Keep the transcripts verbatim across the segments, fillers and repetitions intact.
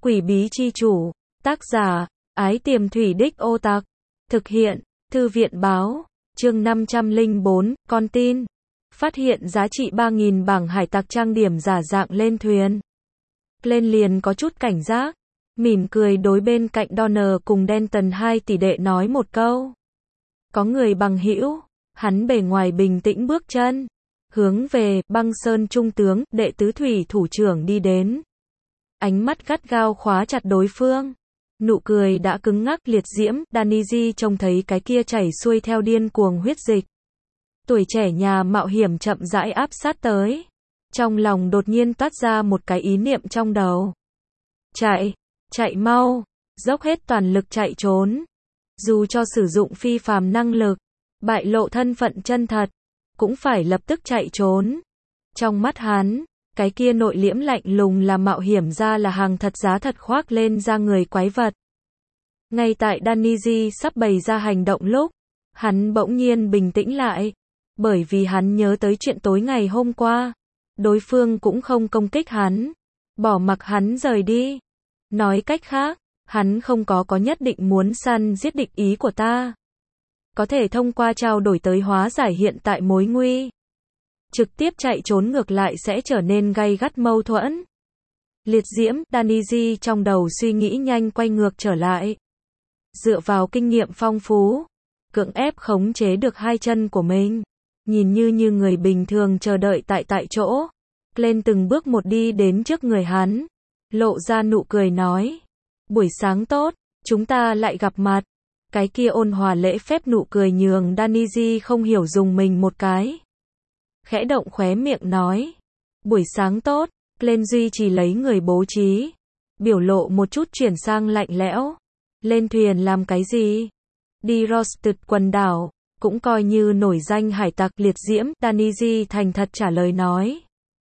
Quỷ bí chi chủ, tác giả, Ái Tiềm Thủy Đích Ô Tặc, thực hiện, Thư viện báo, chương năm trăm lẻ bốn, con tin. Phát hiện giá trị ba nghìn bảng hải tặc trang điểm giả dạng lên thuyền. Lên liền có chút cảnh giác, mỉm cười đối bên cạnh Donner cùng Denton hai tỷ đệ nói một câu. Có người bằng hữu, hắn bề ngoài bình tĩnh bước chân, hướng về Băng Sơn trung tướng, đệ tứ thủy thủ trưởng đi đến. Ánh mắt gắt gao khóa chặt đối phương. Nụ cười đã cứng ngắc liệt diễm, Danny trông thấy cái kia chảy xuôi theo điên cuồng huyết dịch. Tuổi trẻ nhà mạo hiểm chậm rãi áp sát tới. Trong lòng đột nhiên toát ra một cái ý niệm trong đầu. Chạy, chạy mau, dốc hết toàn lực chạy trốn. Dù cho sử dụng phi phàm năng lực, bại lộ thân phận chân thật, cũng phải lập tức chạy trốn. Trong mắt hắn, cái kia nội liễm lạnh lùng là mạo hiểm ra là hàng thật giá thật khoác lên da người quái vật. Ngay tại Danny sắp bày ra hành động lúc, hắn bỗng nhiên bình tĩnh lại, bởi vì hắn nhớ tới chuyện tối ngày hôm qua. Đối phương cũng không công kích hắn, bỏ mặc hắn rời đi. Nói cách khác, hắn không có có nhất định muốn săn giết địch ý của ta. Có thể thông qua trao đổi tới hóa giải hiện tại mối nguy. Trực tiếp chạy trốn ngược lại sẽ trở nên gay gắt mâu thuẫn. Liệt diễm, Danny trong đầu suy nghĩ nhanh quay ngược trở lại. Dựa vào kinh nghiệm phong phú, cưỡng ép khống chế được hai chân của mình. Nhìn như như người bình thường chờ đợi tại tại chỗ. Lên từng bước một đi đến trước người hắn. Lộ ra nụ cười nói. Buổi sáng tốt, chúng ta lại gặp mặt. Cái kia ôn hòa lễ phép nụ cười nhường Danny không hiểu dùng mình một cái. Khẽ động khóe miệng nói. Buổi sáng tốt, lên duy trì lấy người bố trí. Biểu lộ một chút chuyển sang lạnh lẽo. Lên thuyền làm cái gì? Đi Roasted quần đảo, cũng coi như nổi danh hải tặc liệt diễm, Danny thành thật trả lời nói.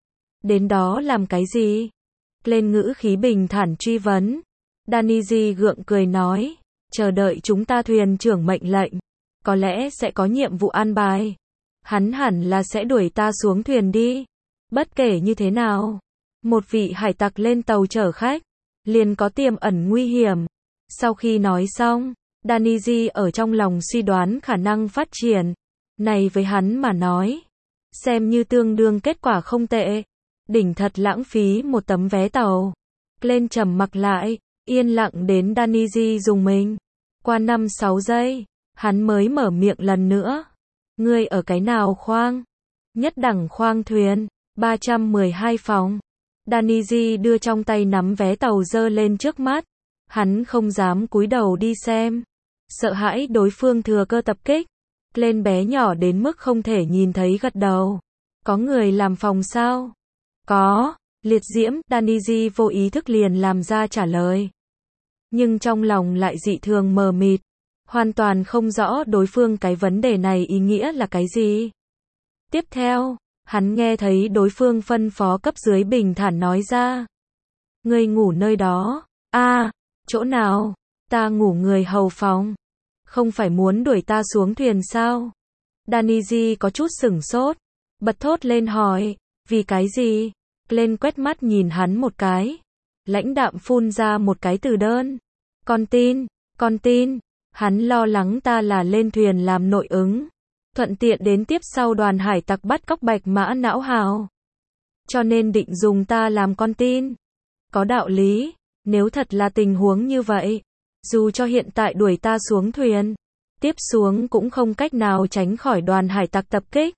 Đến đó làm cái gì? Lên ngữ khí bình thản truy vấn. Danny gượng cười nói. Chờ đợi chúng ta thuyền trưởng mệnh lệnh. Có lẽ sẽ có nhiệm vụ an bài. Hắn hẳn là sẽ đuổi ta xuống thuyền đi. Bất kể như thế nào, một vị hải tặc lên tàu chở khách, liền có tiềm ẩn nguy hiểm. Sau khi nói xong, Danny ở trong lòng suy đoán khả năng phát triển. Này với hắn mà nói, xem như tương đương kết quả không tệ. Đỉnh thật lãng phí một tấm vé tàu. Lên trầm mặc lại, yên lặng đến Danny dùng mình. Qua năm sáu giây, hắn mới mở miệng lần nữa. Ngươi ở cái nào khoang? Nhất đẳng khoang thuyền, ba trăm mười hai phòng. Danny đưa trong tay nắm vé tàu giơ lên trước mắt. Hắn không dám cúi đầu đi xem. Sợ hãi đối phương thừa cơ tập kích. Lên bé nhỏ đến mức không thể nhìn thấy gật đầu. Có người làm phòng sao? Có, liệt diễm, Danny vô ý thức liền làm ra trả lời. Nhưng trong lòng lại dị thường mờ mịt. Hoàn toàn không rõ đối phương cái vấn đề này ý nghĩa là cái gì. Tiếp theo, hắn nghe thấy đối phương phân phó cấp dưới bình thản nói ra. Ngươi ngủ nơi đó. A, à, chỗ nào? Ta ngủ người hầu phòng. Không phải muốn đuổi ta xuống thuyền sao? Danny có chút sửng sốt. Bật thốt lên hỏi. Vì cái gì? Lên quét mắt nhìn hắn một cái. Lãnh đạm phun ra một cái từ đơn. Con tin, con tin. Hắn lo lắng ta là lên thuyền làm nội ứng. Thuận tiện đến tiếp sau đoàn hải tặc bắt cóc bạch mã não hào. Cho nên định dùng ta làm con tin. Có đạo lý, nếu thật là tình huống như vậy. Dù cho hiện tại đuổi ta xuống thuyền. Tiếp xuống cũng không cách nào tránh khỏi đoàn hải tặc tập kích.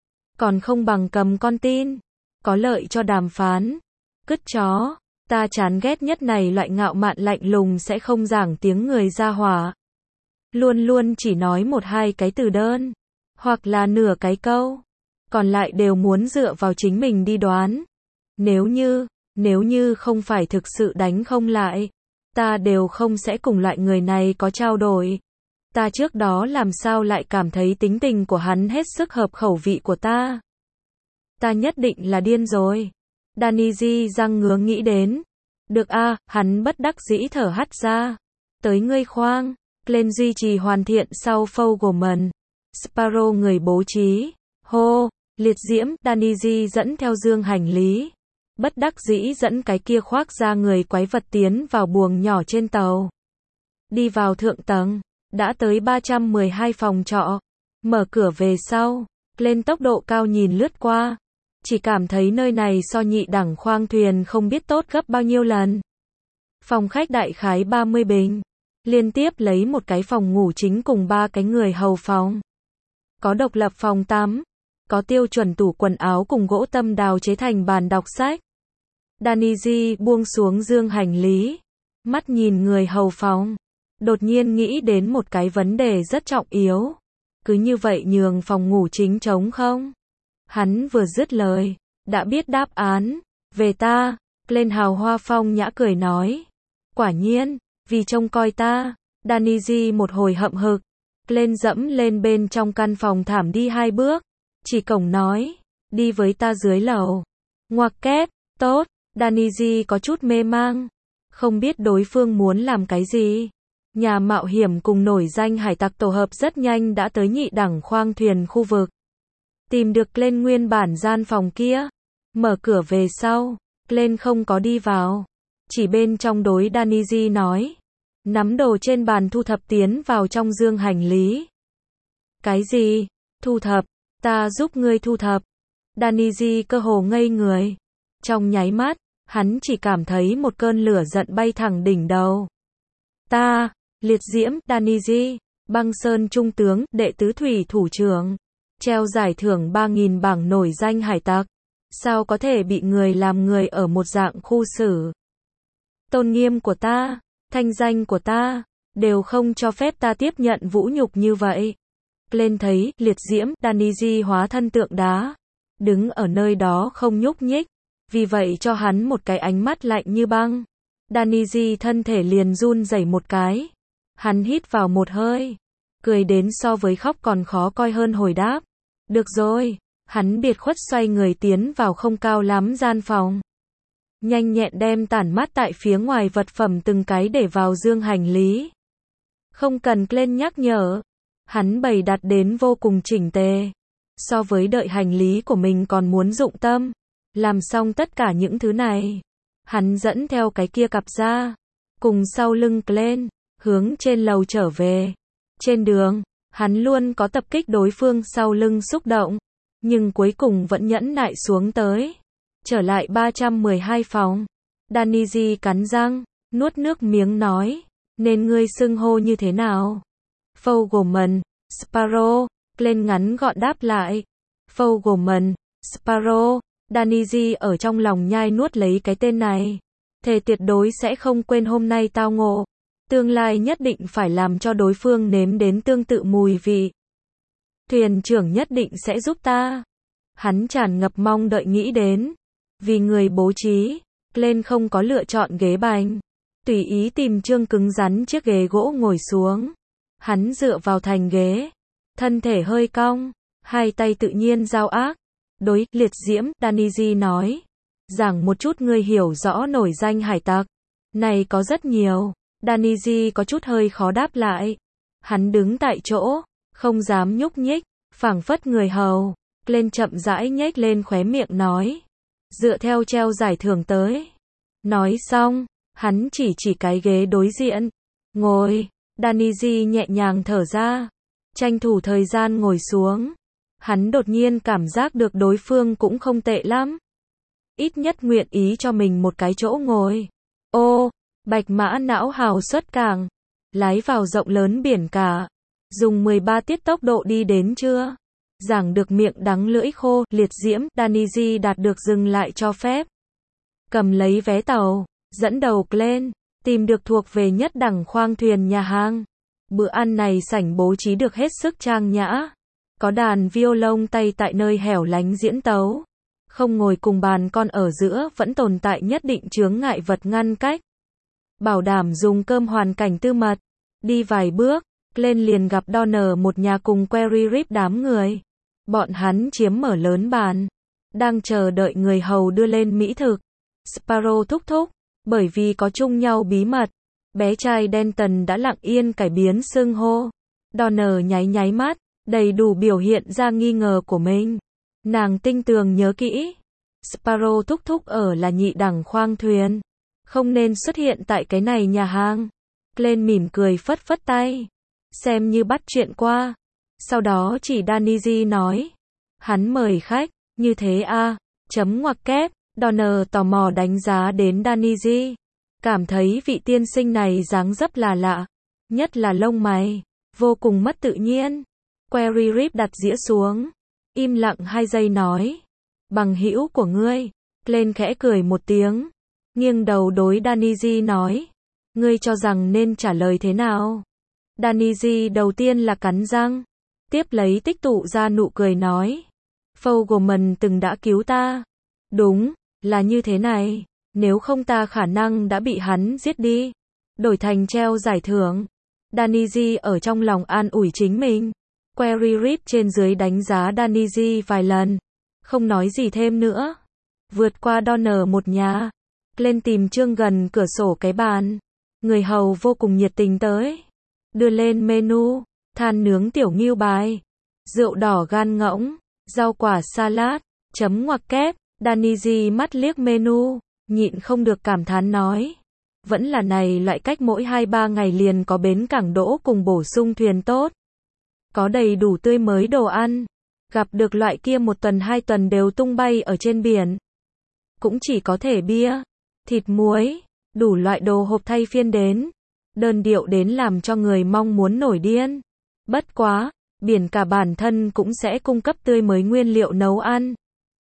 Còn không bằng cầm con tin. Có lợi cho đàm phán. Cứt chó, ta chán ghét nhất này loại ngạo mạn lạnh lùng sẽ không giảng tiếng người ra hỏa. Luôn luôn chỉ nói một hai cái từ đơn. Hoặc là nửa cái câu. Còn lại đều muốn dựa vào chính mình đi đoán. Nếu như, nếu như không phải thực sự đánh không lại. Ta đều không sẽ cùng loại người này có trao đổi. Ta trước đó làm sao lại cảm thấy tính tình của hắn hết sức hợp khẩu vị của ta. Ta nhất định là điên rồi. Danny răng ngứa nghĩ đến. Được a, à, hắn bất đắc dĩ thở hắt ra. Tới ngươi khoang. Lên duy trì hoàn thiện sau Fogelman. Sparrow người bố trí. Hô, liệt diễm, Danny dẫn theo dương hành lý. bất đắc dĩ dẫn cái kia khoác ra người quái vật tiến vào buồng nhỏ trên tàu. Đi vào thượng tầng, đã tới ba trăm mười hai phòng trọ. Mở cửa về sau, lên tốc độ cao nhìn lướt qua. Chỉ cảm thấy nơi này so nhị đẳng khoang thuyền không biết tốt gấp bao nhiêu lần. Phòng khách đại khái ba mươi bình. Liên tiếp lấy một cái phòng ngủ chính cùng ba cái người hầu phòng. Có độc lập phòng tắm. Có tiêu chuẩn tủ quần áo cùng gỗ tâm đào chế thành bàn đọc sách. Danny buông xuống dương hành lý. Mắt nhìn người hầu phòng. Đột nhiên nghĩ đến một cái vấn đề rất trọng yếu. Cứ như vậy nhường phòng ngủ chính trống không? Hắn vừa dứt lời, đã biết đáp án. Về ta, lên hào hoa phong nhã cười nói. Quả nhiên, vì trông coi ta. Danny một hồi hậm hực. Lên dẫm lên bên trong căn phòng thảm đi hai bước. Chỉ cổng nói, đi với ta dưới lầu. Ngoặc kép, tốt. Danny có chút mê mang. Không biết đối phương muốn làm cái gì. Nhà mạo hiểm cùng nổi danh hải tặc tổ hợp rất nhanh đã tới nhị đẳng khoang thuyền khu vực. Tìm được lên nguyên bản gian phòng kia. Mở cửa về sau. Lên không có đi vào. Chỉ bên trong đối Danny nói. Nắm đồ trên bàn thu thập tiến vào trong dương hành lý. Cái gì? Thu thập? Ta giúp ngươi thu thập. Danny cơ hồ ngây người. Trong nháy mắt, hắn chỉ cảm thấy một cơn lửa giận bay thẳng đỉnh đầu. Ta, liệt diễm, Danny, băng sơn trung tướng, đệ tứ thủy thủ trưởng. Treo giải thưởng ba nghìn bảng nổi danh hải tặc. Sao có thể bị người làm người ở một dạng khu xử? Tôn nghiêm của ta, thanh danh của ta, đều không cho phép ta tiếp nhận vũ nhục như vậy. Lên thấy, liệt diễm, Danny hóa thân tượng đá. Đứng ở nơi đó không nhúc nhích. Vì vậy cho hắn một cái ánh mắt lạnh như băng. Danny thân thể liền run rẩy một cái. Hắn hít vào một hơi. Cười đến so với khóc còn khó coi hơn hồi đáp. Được rồi. Hắn biệt khuất xoay người tiến vào không cao lắm gian phòng. Nhanh nhẹn đem tản mát tại phía ngoài vật phẩm từng cái để vào dương hành lý. Không cần lên nhắc nhở. Hắn bày đặt đến vô cùng chỉnh tề. So với đợi hành lý của mình còn muốn dụng tâm. Làm xong tất cả những thứ này. Hắn dẫn theo cái kia cặp ra. Cùng sau lưng lên. Hướng trên lầu trở về. Trên đường, hắn luôn có tập kích đối phương sau lưng xúc động. Nhưng cuối cùng vẫn nhẫn nại xuống tới. Trở lại ba trăm mười hai phòng. Danny cắn răng, nuốt nước miếng nói. Nên ngươi xưng hô như thế nào? Fogelman, Sparrow, lên ngắn gọn đáp lại. Fogelman, Sparrow, Danny ở trong lòng nhai nuốt lấy cái tên này. Thề tuyệt đối sẽ không quên hôm nay tao ngộ. Tương lai nhất định phải làm cho đối phương nếm đến tương tự mùi vị. Thuyền trưởng nhất định sẽ giúp ta. Hắn tràn ngập mong đợi nghĩ đến. Vì người bố trí, lên không có lựa chọn ghế bành. Tùy ý tìm trương cứng rắn chiếc ghế gỗ ngồi xuống. Hắn dựa vào thành ghế. Thân thể hơi cong. Hai tay tự nhiên giao ác. Đối, liệt diễm, Danny nói. Giảng một chút ngươi hiểu rõ nổi danh hải tặc. Này có rất nhiều. Danny có chút hơi khó đáp lại. Hắn đứng tại chỗ. Không dám nhúc nhích. Phảng phất người hầu. Lên chậm rãi nhếch lên khóe miệng nói. Dựa theo treo giải thưởng tới. Nói xong. Hắn chỉ chỉ cái ghế đối diện. Ngồi. Danny nhẹ nhàng thở ra. Tranh thủ thời gian ngồi xuống. Hắn đột nhiên cảm giác được đối phương cũng không tệ lắm. Ít nhất nguyện ý cho mình một cái chỗ ngồi. Ô, bạch mã não hào xuất cảng. Lái vào rộng lớn biển cả. Dùng mười ba tiết tốc độ đi đến chưa? Giảng được miệng đắng lưỡi khô, liệt diễm, Danny đạt được dừng lại cho phép. Cầm lấy vé tàu, dẫn đầu lên, tìm được thuộc về nhất đẳng khoang thuyền nhà hàng. Bữa ăn này sảnh bố trí được hết sức trang nhã. Có đàn violon tay tại nơi hẻo lánh diễn tấu. Không ngồi cùng bàn con ở giữa vẫn tồn tại nhất định chướng ngại vật ngăn cách. Bảo đảm dùng cơm hoàn cảnh tư mật. Đi vài bước, lên liền gặp Donner một nhà cùng Query Rip đám người. Bọn hắn chiếm mở lớn bàn. Đang chờ đợi người hầu đưa lên mỹ thực. Sparrow thúc thúc. Bởi vì có chung nhau bí mật. Bé trai Denton đã lặng yên cải biến xưng hô. Donner nháy nháy mắt. Đầy đủ biểu hiện ra nghi ngờ của mình. Nàng tinh tường nhớ kỹ. Sparrow thúc thúc ở là nhị đẳng khoang thuyền. Không nên xuất hiện tại cái này nhà hàng. Glenn mỉm cười phất phất tay. Xem như bắt chuyện qua. Sau đó chỉ Danny nói. Hắn mời khách, như thế à, chấm ngoặc kép. Donner tò mò đánh giá đến Danny. Cảm thấy vị tiên sinh này dáng dấp là lạ. Nhất là lông mày. Vô cùng mất tự nhiên. Query Rip đặt dĩa xuống. Im lặng hai giây nói. Bằng hữu của ngươi. Glenn khẽ cười một tiếng. Nghiêng đầu đối Danny nói. Ngươi cho rằng nên trả lời thế nào? Danny đầu tiên là cắn răng. Tiếp lấy tích tụ ra nụ cười nói. Fogelman từng đã cứu ta. Đúng, là như thế này. Nếu không ta khả năng đã bị hắn giết đi. Đổi thành treo giải thưởng. Danny ở trong lòng an ủi chính mình. Query Rip trên dưới đánh giá Danny vài lần. Không nói gì thêm nữa. Vượt qua Donner một nhà. Lên tìm Trương gần cửa sổ cái bàn. Người hầu vô cùng nhiệt tình tới. Đưa lên menu. Than nướng tiểu ngưu bài. Rượu đỏ gan ngỗng. Rau quả salad. Chấm ngoặc kép. Danny mắt liếc menu. Nhịn không được cảm thán nói. Vẫn là này loại cách mỗi hai ba ngày liền có bến cảng đỗ cùng bổ sung thuyền tốt. Có đầy đủ tươi mới đồ ăn. Gặp được loại kia một tuần hai tuần đều tung bay ở trên biển. Cũng chỉ có thể bia, thịt muối, đủ loại đồ hộp thay phiên đến. Đơn điệu đến làm cho người mong muốn nổi điên. Bất quá, biển cả bản thân cũng sẽ cung cấp tươi mới nguyên liệu nấu ăn.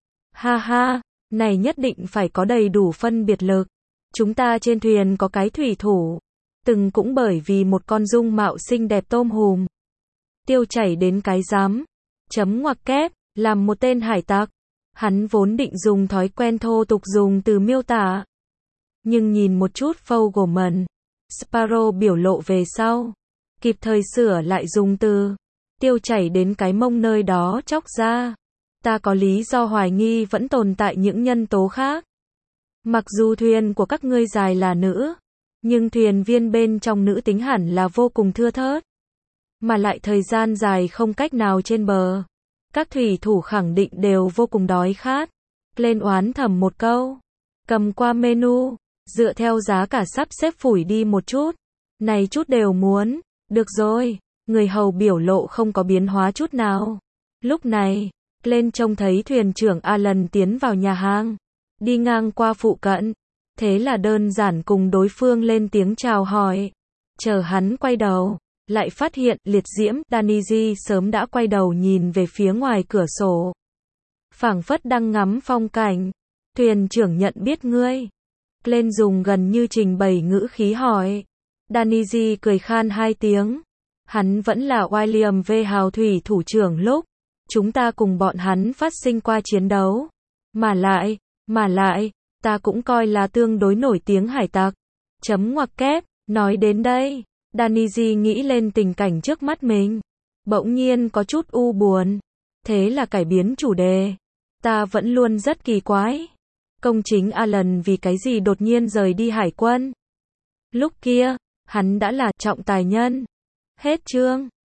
Ha ha, này nhất định phải có đầy đủ phân biệt lực. Chúng ta trên thuyền có cái thủy thủ. Từng cũng bởi vì một con dung mạo xinh đẹp tôm hùm. Tiêu chảy đến cái rắm. Chấm ngoặc kép, làm một tên hải tặc. Hắn vốn định dùng thói quen thô tục dùng từ miêu tả. Nhưng nhìn một chút Fogelman, Sparrow biểu lộ về sau. Kịp thời sửa lại dùng từ. Tiêu chảy đến cái mông nơi đó chóc ra. Ta có lý do hoài nghi vẫn tồn tại những nhân tố khác. Mặc dù thuyền của các ngươi dài là nữ. Nhưng thuyền viên bên trong nữ tính hẳn là vô cùng thưa thớt. Mà lại thời gian dài không cách nào trên bờ. Các thủy thủ khẳng định đều vô cùng đói khát. Lên oán thầm một câu. Cầm qua menu. Dựa theo giá cả sắp xếp phủi đi một chút. Này chút đều muốn. Được rồi. Người hầu biểu lộ không có biến hóa chút nào. Lúc này, lên trông thấy thuyền trưởng Alan tiến vào nhà hàng. Đi ngang qua phụ cận. Thế là đơn giản cùng đối phương lên tiếng chào hỏi. Chờ hắn quay đầu. Lại phát hiện liệt diễm Danny sớm đã quay đầu nhìn về phía ngoài cửa sổ. Phảng phất đang ngắm phong cảnh. Thuyền trưởng nhận biết ngươi. Lên dùng gần như trình bày ngữ khí hỏi. Danny cười khan hai tiếng. Hắn vẫn là William V. Hào thủy thủ trưởng lúc. Chúng ta cùng bọn hắn phát sinh qua chiến đấu. Mà lại, mà lại, ta cũng coi là tương đối nổi tiếng hải tặc. Chấm ngoặc kép, nói đến đây. Danny nghĩ lên tình cảnh trước mắt mình. Bỗng nhiên có chút u buồn. Thế là cải biến chủ đề. Ta vẫn luôn rất kỳ quái. Công chính Alan vì cái gì đột nhiên rời đi hải quân? Lúc kia, hắn đã là trọng tài nhân. Hết chương.